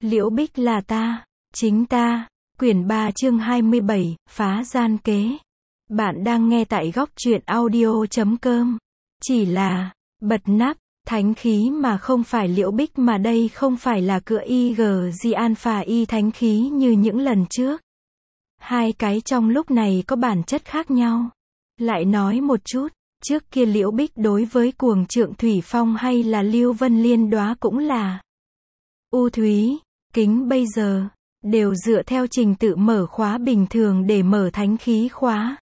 Liễu Bích là ta, chính ta. Quyển 3 chương 27, phá gian kế. Bạn đang nghe tại góc truyện audio.com. Chỉ là, bật nắp, thánh khí mà không phải Liễu Bích mà đây không phải là cựa IG Alpha Y thánh khí như những lần trước. Hai cái trong lúc này có bản chất khác nhau. Lại nói một chút, trước kia Liễu Bích đối với cuồng trượng Thủy Phong hay là Lưu Vân Liên Đóa cũng là U Thúy, Kính bây giờ, đều dựa theo trình tự mở khóa bình thường để mở thánh khí khóa.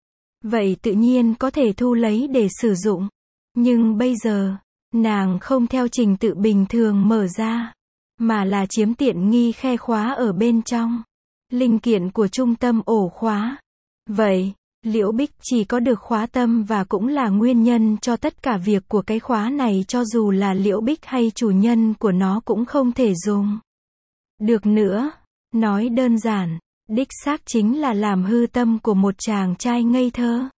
Vậy tự nhiên có thể thu lấy để sử dụng. Nhưng bây giờ, nàng không theo trình tự bình thường mở ra, mà là chiếm tiện nghi khe khóa ở bên trong. Linh kiện của trung tâm ổ khóa. Vậy, Liễu Bích chỉ có được khóa tâm và cũng là nguyên nhân cho tất cả việc của cái khóa này cho dù là Liễu Bích hay chủ nhân của nó cũng không thể dùng. Được nữa, nói đơn giản, đích xác chính là làm hư tâm của một chàng trai ngây thơ.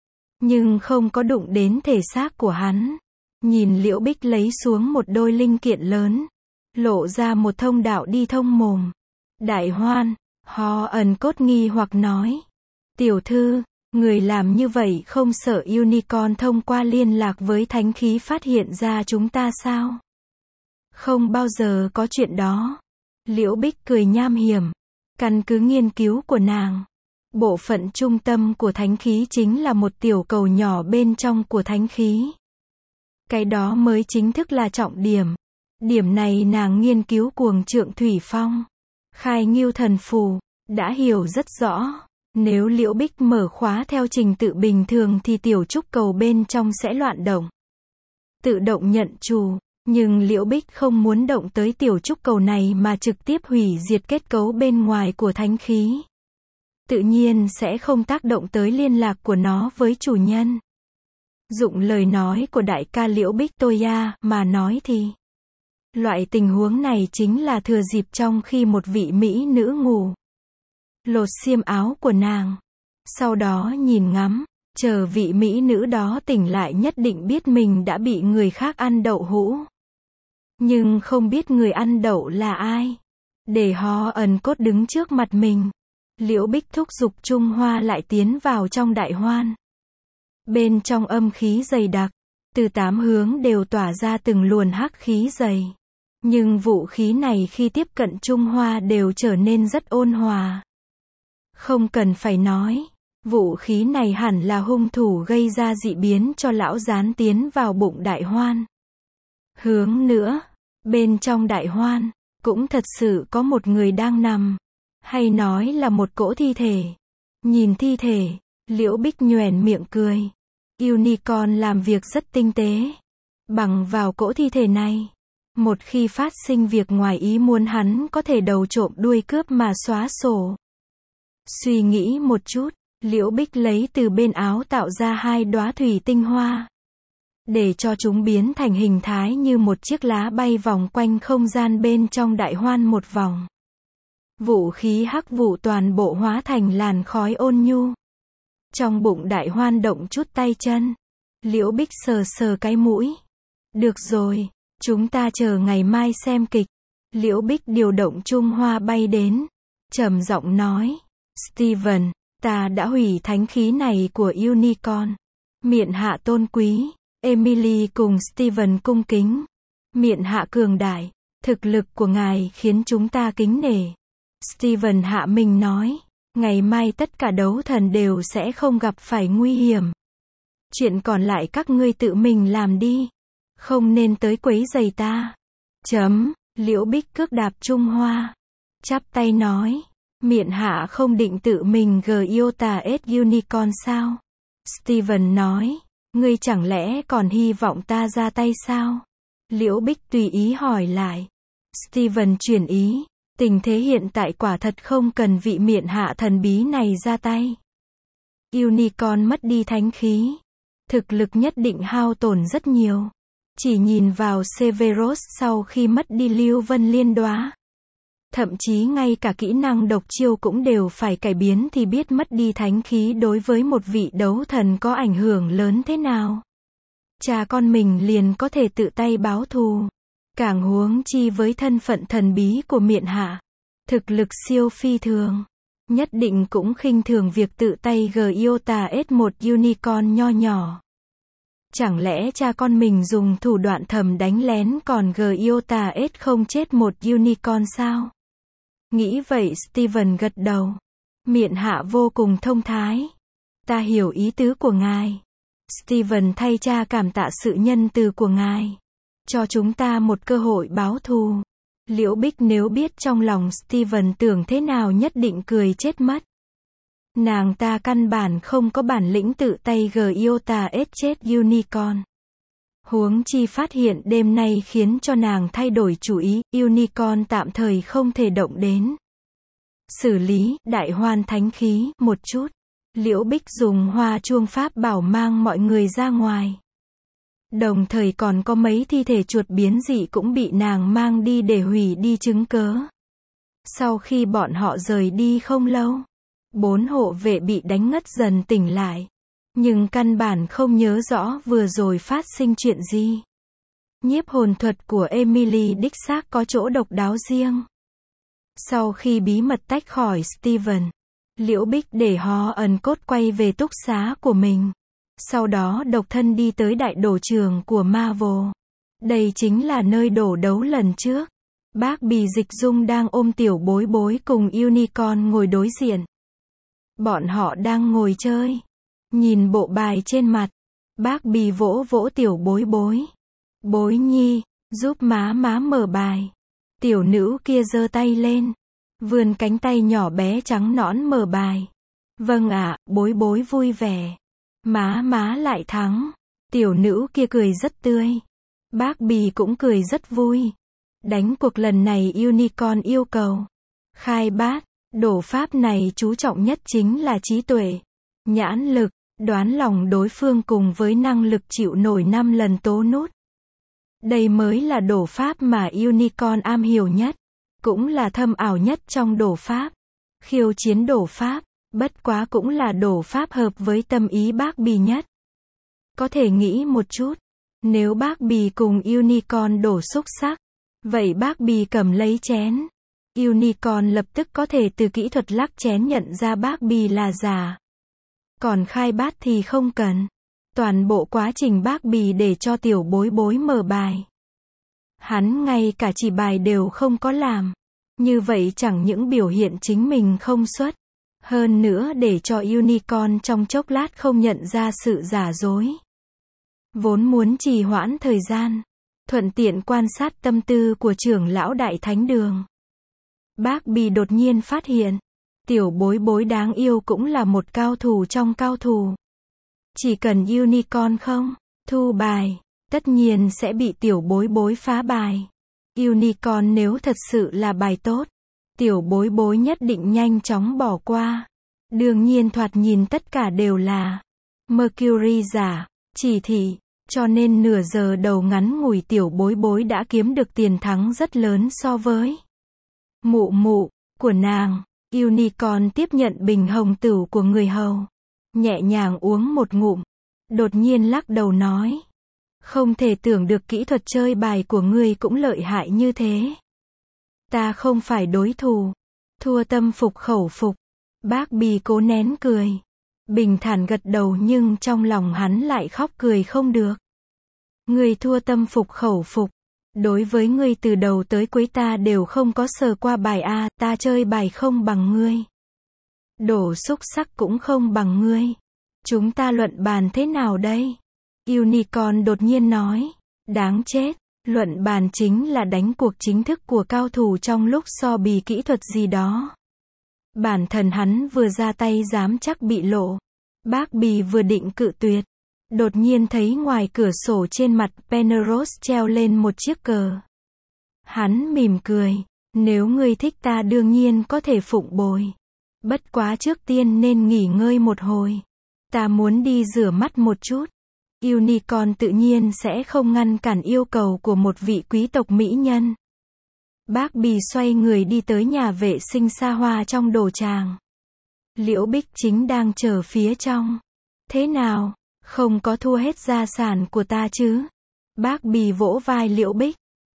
Nhưng không có đụng đến thể xác của hắn. Nhìn Liễu Bích lấy xuống một đôi linh kiện lớn, lộ ra một thông đạo đi thông mồm. Đại Hoan, Ho ẩn cốt nghi hoặc nói. Tiểu thư, người làm như vậy không sợ Unicorn thông qua liên lạc với thánh khí phát hiện ra chúng ta sao? Không bao giờ có chuyện đó. Liễu Bích cười nham hiểm. Căn cứ nghiên cứu của nàng, bộ phận trung tâm của thánh khí chính là một tiểu cầu nhỏ bên trong của thánh khí. Cái đó mới chính thức là trọng điểm. Điểm này nàng nghiên cứu cuồng trượng Thủy Phong, Khai Ngưu Thần Phù, đã hiểu rất rõ. Nếu Liễu Bích mở khóa theo trình tự bình thường thì tiểu trúc cầu bên trong sẽ loạn động, tự động nhận chủ. Nhưng Liễu Bích không muốn động tới tiểu trúc cầu này mà trực tiếp hủy diệt kết cấu bên ngoài của thánh khí. Tự nhiên sẽ không tác động tới liên lạc của nó với chủ nhân. Dụng lời nói của đại ca Liễu Bích Toya mà nói thì, loại tình huống này chính là thừa dịp trong khi một vị mỹ nữ ngủ, lột xiêm áo của nàng, sau đó nhìn ngắm, chờ vị mỹ nữ đó tỉnh lại nhất định biết mình đã bị người khác ăn đậu hũ. Nhưng không biết người ăn đậu là ai. Để Ho ẩn cốt đứng trước mặt mình, Liễu Bích thúc giục Trung Hoa lại tiến vào trong đại hoan. Bên trong âm khí dày đặc, từ 8 hướng đều tỏa ra từng luồn hắc khí dày. Nhưng vũ khí này khi tiếp cận Trung Hoa đều trở nên rất ôn hòa. Không cần phải nói, vũ khí này hẳn là hung thủ gây ra dị biến cho lão gián tiến vào bụng đại hoan. Hướng nữa, bên trong đại hoan, cũng thật sự có một người đang nằm, hay nói là một cỗ thi thể. Nhìn thi thể, Liễu Bích nhoẻn miệng cười. Unicorn làm việc rất tinh tế. Bằng vào cỗ thi thể này, một khi phát sinh việc ngoài ý muốn hắn có thể đầu trộm đuôi cướp mà xóa sổ. Suy nghĩ một chút, Liễu Bích lấy từ bên áo tạo ra 2 đóa thủy tinh hoa, để cho chúng biến thành hình thái như một chiếc lá bay vòng quanh không gian bên trong đại hoan một vòng. Vũ khí hắc vụ toàn bộ hóa thành làn khói ôn nhu. Trong bụng đại hoan động chút tay chân. Liễu Bích sờ sờ cái mũi. Được rồi, chúng ta chờ ngày mai xem kịch. Liễu Bích điều động Trung Hoa bay đến, trầm giọng nói. Steven, ta đã hủy thánh khí này của Unicorn. Miện hạ tôn quý. Emily cùng Steven cung kính. Miện hạ cường đại, thực lực của ngài khiến chúng ta kính nể. Steven hạ mình nói, ngày mai tất cả đấu thần đều sẽ không gặp phải nguy hiểm. Chuyện còn lại các ngươi tự mình làm đi. Không nên tới quấy rầy ta. Liễu Bích cước đạp Trung Hoa. Chắp tay nói, miện hạ không định tự mình Iota S Unicorn sao? Steven nói. Ngươi chẳng lẽ còn hy vọng ta ra tay sao? Liễu Bích tùy ý hỏi lại. Steven chuyển ý. Tình thế hiện tại quả thật không cần vị miện hạ thần bí này ra tay. Unicorn mất đi thánh khí. Thực lực nhất định hao tổn rất nhiều. Chỉ nhìn vào Severus sau khi mất đi Lưu Vân Liên Đóa. Thậm chí ngay cả kỹ năng độc chiêu cũng đều phải cải biến thì biết mất đi thánh khí đối với một vị đấu thần có ảnh hưởng lớn thế nào. Cha con mình liền có thể tự tay báo thù. Càng huống chi với thân phận thần bí của Miện Hạ. Thực lực siêu phi thường. Nhất định cũng khinh thường việc tự tay Giota S một unicorn nho nhỏ. Chẳng lẽ cha con mình dùng thủ đoạn thầm đánh lén còn Giota S không chết một unicorn sao? Nghĩ vậy Steven gật đầu. Miện Hạ vô cùng thông thái. Ta hiểu ý tứ của ngài. Steven thay cha cảm tạ sự nhân từ của ngài. Cho chúng ta một cơ hội báo thù. Liễu Bích nếu biết trong lòng Steven tưởng thế nào nhất định cười chết mất. Nàng ta căn bản không có bản lĩnh tự tay Giota S chết unicorn. Huống chi phát hiện đêm nay khiến cho nàng thay đổi chủ ý, unicorn tạm thời không thể động đến. Xử lý, đại hoan thánh khí, một chút. Liễu Bích dùng hoa chuông pháp bảo mang mọi người ra ngoài. Đồng thời còn có mấy thi thể chuột biến dị cũng bị nàng mang đi để hủy đi chứng cớ. Sau khi bọn họ rời đi không lâu, 4 hộ vệ bị đánh ngất dần tỉnh lại. Nhưng căn bản không nhớ rõ vừa rồi phát sinh chuyện gì. Nhiếp hồn thuật của Emily đích xác có chỗ độc đáo riêng. Sau khi bí mật tách khỏi Steven, Liễu Bích để Ho ẩn cốt quay về túc xá của mình. Sau đó độc thân đi tới đại đổ trường của Marvel. Đây chính là nơi đổ đấu lần trước. Bác Bì Dịch Dung đang ôm tiểu bối bối cùng unicorn ngồi đối diện. Bọn họ đang ngồi chơi. Nhìn bộ bài trên mặt. Bác Bì vỗ vỗ tiểu bối bối. Bối nhi, giúp má má mở bài. Tiểu nữ kia giơ tay lên. Vươn cánh tay nhỏ bé trắng nõn mở bài. Vâng ạ, bối bối vui vẻ. Má lại thắng. Tiểu nữ kia cười rất tươi. Bác Bì cũng cười rất vui. Đánh cuộc lần này unicorn yêu cầu. Khai bát, đổ pháp này chú trọng nhất chính là trí tuệ, nhãn lực, đoán lòng đối phương cùng với năng lực chịu nổi 5 lần tố nút. Đây mới là đổ pháp mà unicorn am hiểu nhất. Cũng là thâm ảo nhất trong đổ pháp. Khiêu chiến đổ pháp, bất quá cũng là đổ pháp hợp với tâm ý bác Bì nhất. Có thể nghĩ một chút, nếu bác Bì cùng unicorn đổ xúc sắc, vậy bác Bì cầm lấy chén. Unicorn lập tức có thể từ kỹ thuật lắc chén nhận ra bác Bì là giả. Còn khai bát thì không cần. Toàn bộ quá trình bác Bì để cho tiểu bối bối mở bài. Hắn ngay cả chỉ bài đều không có làm. Như vậy chẳng những biểu hiện chính mình không xuất. Hơn nữa để cho unicorn trong chốc lát không nhận ra sự giả dối. Vốn muốn trì hoãn thời gian. Thuận tiện quan sát tâm tư của trưởng lão Đại Thánh Đường. Bác Bì đột nhiên phát hiện. Tiểu bối bối đáng yêu cũng là một cao thủ trong cao thủ. Chỉ cần unicorn không thu bài, tất nhiên sẽ bị tiểu bối bối phá bài. Unicorn nếu thật sự là bài tốt, tiểu bối bối nhất định nhanh chóng bỏ qua. Đương nhiên thoạt nhìn tất cả đều là Mercury giả, chỉ thị, cho nên nửa giờ đầu ngắn ngủi tiểu bối bối đã kiếm được tiền thắng rất lớn so với mụ mụ của nàng. Unicorn tiếp nhận bình hồng tửu của người hầu, nhẹ nhàng uống một ngụm, đột nhiên lắc đầu nói. Không thể tưởng được kỹ thuật chơi bài của ngươi cũng lợi hại như thế. Ta không phải đối thủ. Thua tâm phục khẩu phục. Bác Bì cố nén cười. Bình thản gật đầu nhưng trong lòng hắn lại khóc cười không được. Ngươi thua tâm phục khẩu phục. Đối với ngươi từ đầu tới cuối ta đều không có sờ qua bài A, ta chơi bài không bằng ngươi. Đổ xúc sắc cũng không bằng ngươi. Chúng ta luận bàn thế nào đây? Unicorn đột nhiên nói. Đáng chết, luận bàn chính là đánh cuộc chính thức của cao thủ trong lúc so bì kỹ thuật gì đó. Bản thân hắn vừa ra tay dám chắc bị lộ. Bác Bì vừa định cự tuyệt. Đột nhiên thấy ngoài cửa sổ trên mặt Penrose treo lên một chiếc cờ. Hắn mỉm cười. Nếu ngươi thích ta đương nhiên có thể phụng bồi. Bất quá trước tiên nên nghỉ ngơi một hồi. Ta muốn đi rửa mắt một chút. Unicorn tự nhiên sẽ không ngăn cản yêu cầu của một vị quý tộc mỹ nhân. Bác Bì xoay người đi tới nhà vệ sinh xa hoa trong đồ tràng. Liễu Bích chính đang chờ phía trong. Thế nào? Không có thua hết gia sản của ta chứ? Bác Bì vỗ vai Liễu Bích.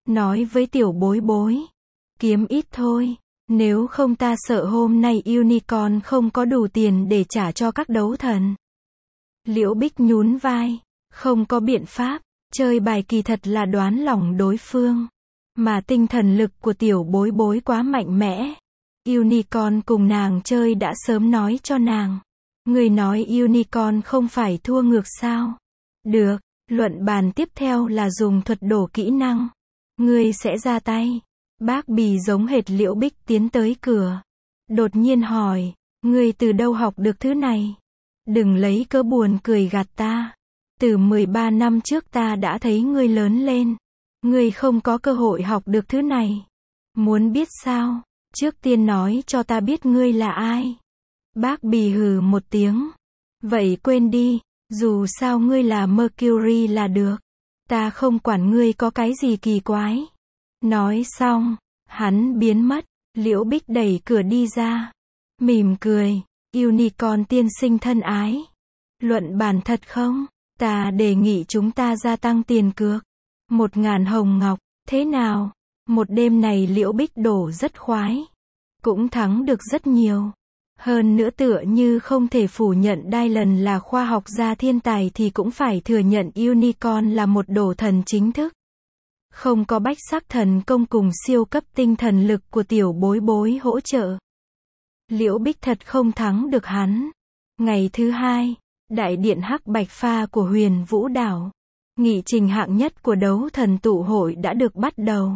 nói với tiểu bối bối. Kiếm ít thôi, nếu không ta sợ hôm nay Unicorn không có đủ tiền để trả cho các đấu thần. Liễu Bích nhún vai, không có biện pháp, chơi bài kỳ thật là đoán lòng đối phương. Mà tinh thần lực của tiểu bối bối quá mạnh mẽ. Unicorn cùng nàng chơi đã sớm nói cho nàng. Người nói Unicorn không phải thua ngược sao? Được, luận bàn tiếp theo là dùng thuật đổ kỹ năng. Ngươi sẽ ra tay. Bác Bì giống hệt Liễu Bích tiến tới cửa. Đột nhiên hỏi, ngươi từ đâu học được thứ này? Đừng lấy cớ buồn cười gạt ta. Từ 13 năm trước ta đã thấy ngươi lớn lên. Ngươi không có cơ hội học được thứ này. Muốn biết sao? Trước tiên nói cho ta biết ngươi là ai. Bác Bì hừ một tiếng. Vậy quên đi, dù sao ngươi là Mercury là được. Ta không quản ngươi có cái gì kỳ quái. Nói xong, hắn biến mất. Liễu Bích đẩy cửa đi ra. Mỉm cười, Unicorn tiên sinh thân ái. Luận bàn thật không? Ta đề nghị chúng ta gia tăng tiền cược. 1.000 hồng ngọc, thế nào? Một đêm này Liễu Bích đổ rất khoái. Cũng thắng được rất nhiều. Hơn nữa tựa như không thể phủ nhận Dylan là khoa học gia thiên tài thì cũng phải thừa nhận Unicorn là một đồ thần chính thức. Không có bách sắc thần công cùng siêu cấp tinh thần lực của tiểu bối bối hỗ trợ. Liễu Bích thật không thắng được hắn. Ngày thứ hai, đại điện hắc bạch pha của Huyền Vũ Đảo. Nghị trình hạng nhất của đấu thần tụ hội đã được bắt đầu.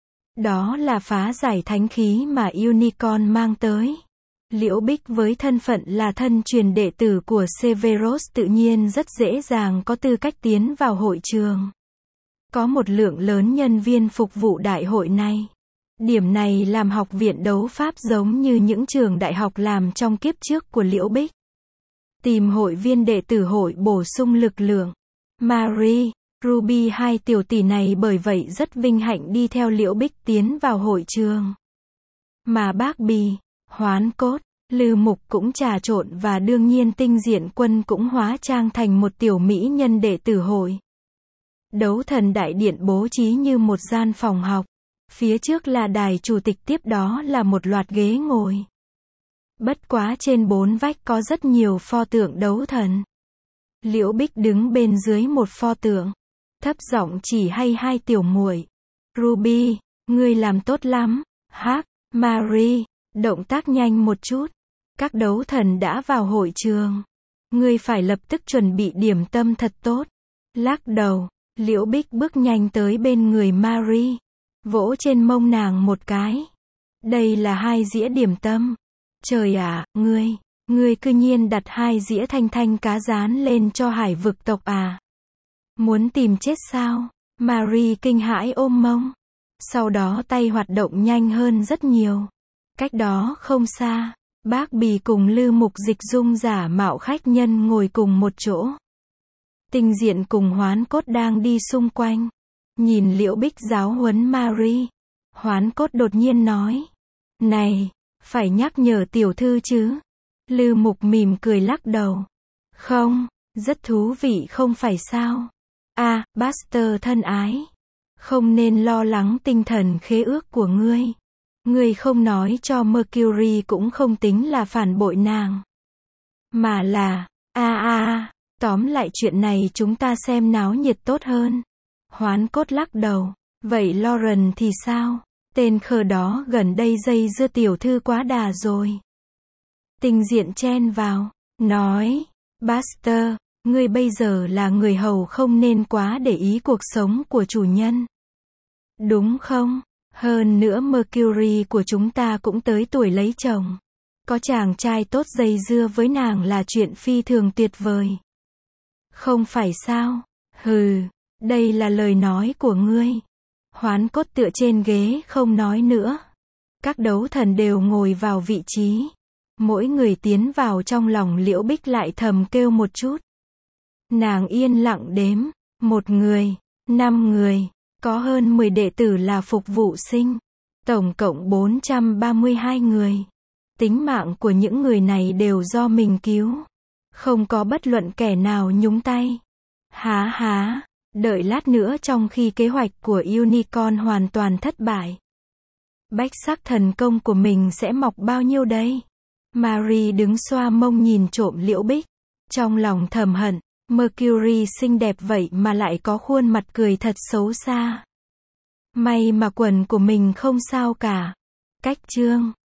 Đó là phá giải thánh khí mà Unicorn mang tới. Liễu Bích với thân phận là thân truyền đệ tử của Severus tự nhiên rất dễ dàng có tư cách tiến vào hội trường. Có một lượng lớn nhân viên phục vụ đại hội này. Điểm này làm học viện đấu pháp giống như những trường đại học làm trong kiếp trước của Liễu Bích. Tìm hội viên đệ tử hội bổ sung lực lượng. Marie, Ruby hai tiểu tỷ này bởi vậy rất vinh hạnh đi theo Liễu Bích tiến vào hội trường. Mà bác Bì, Hoán Cốt, Lư Mục cũng trà trộn và đương nhiên Tinh Diện Quân cũng hóa trang thành một tiểu mỹ nhân đệ tử hội. Đấu thần đại điện bố trí như một gian phòng học. Phía trước là đài chủ tịch, tiếp đó là một loạt ghế ngồi. Bất quá trên 4 vách có rất nhiều pho tượng đấu thần. Liễu Bích đứng bên dưới một pho tượng. Thấp giọng chỉ hay hai tiểu muội. Ruby, ngươi làm tốt lắm. Hắc, Marie, động tác nhanh một chút. Các đấu thần đã vào hội trường. Ngươi phải lập tức chuẩn bị điểm tâm thật tốt. Lắc đầu, Liễu Bích bước nhanh tới bên người Marie. Vỗ trên mông nàng một cái. Đây là 2 dĩa điểm tâm. Trời ạ, ngươi cư nhiên đặt 2 dĩa thanh thanh cá rán lên cho hải vực tộc à? Muốn tìm chết sao? Marie kinh hãi ôm mông. Sau đó tay hoạt động nhanh hơn rất nhiều. Cách đó không xa, bác Bì cùng Lư Mục Dịch Dung giả mạo khách nhân ngồi cùng một chỗ. Tinh Diện cùng Hoán Cốt đang đi xung quanh. Nhìn Liễu Bích giáo huấn Marie. Hoán Cốt đột nhiên nói. Này, phải nhắc nhở tiểu thư chứ? Lư Mục mỉm cười lắc đầu. Không, rất thú vị không phải sao? À, Buster thân ái. Không nên lo lắng tinh thần khế ước của ngươi. Ngươi không nói cho Mercury cũng không tính là phản bội nàng. Mà là, tóm lại chuyện này chúng ta xem náo nhiệt tốt hơn. Hoán Cốt lắc đầu. Vậy Lauren thì sao? Tên khờ đó gần đây dây dưa tiểu thư quá đà rồi. Tinh Diện chen vào, nói. Buster, ngươi bây giờ là người hầu không nên quá để ý cuộc sống của chủ nhân. Đúng không? Hơn nữa Mercury của chúng ta cũng tới tuổi lấy chồng. Có chàng trai tốt dây dưa với nàng là chuyện phi thường tuyệt vời. Không phải sao? Hừ, đây là lời nói của ngươi. Hoán Cốt tựa trên ghế không nói nữa. Các đấu thần đều ngồi vào vị trí. Mỗi người tiến vào trong lòng Liễu Bích lại thầm kêu một chút. Nàng yên lặng đếm. 1 người, 5 người, có hơn 10 đệ tử là phục vụ sinh. Tổng cộng 432 người. Tính mạng của những người này đều do mình cứu. Không có bất luận kẻ nào nhúng tay. Há, Đợi lát nữa trong khi kế hoạch của Unicorn hoàn toàn thất bại. Bách sắc thần công của mình sẽ mọc bao nhiêu đây? Marie đứng xoa mông nhìn trộm Liễu Bích. Trong lòng thầm hận, Mercury xinh đẹp vậy mà lại có khuôn mặt cười thật xấu xa. May mà quần của mình không sao cả. Cách chương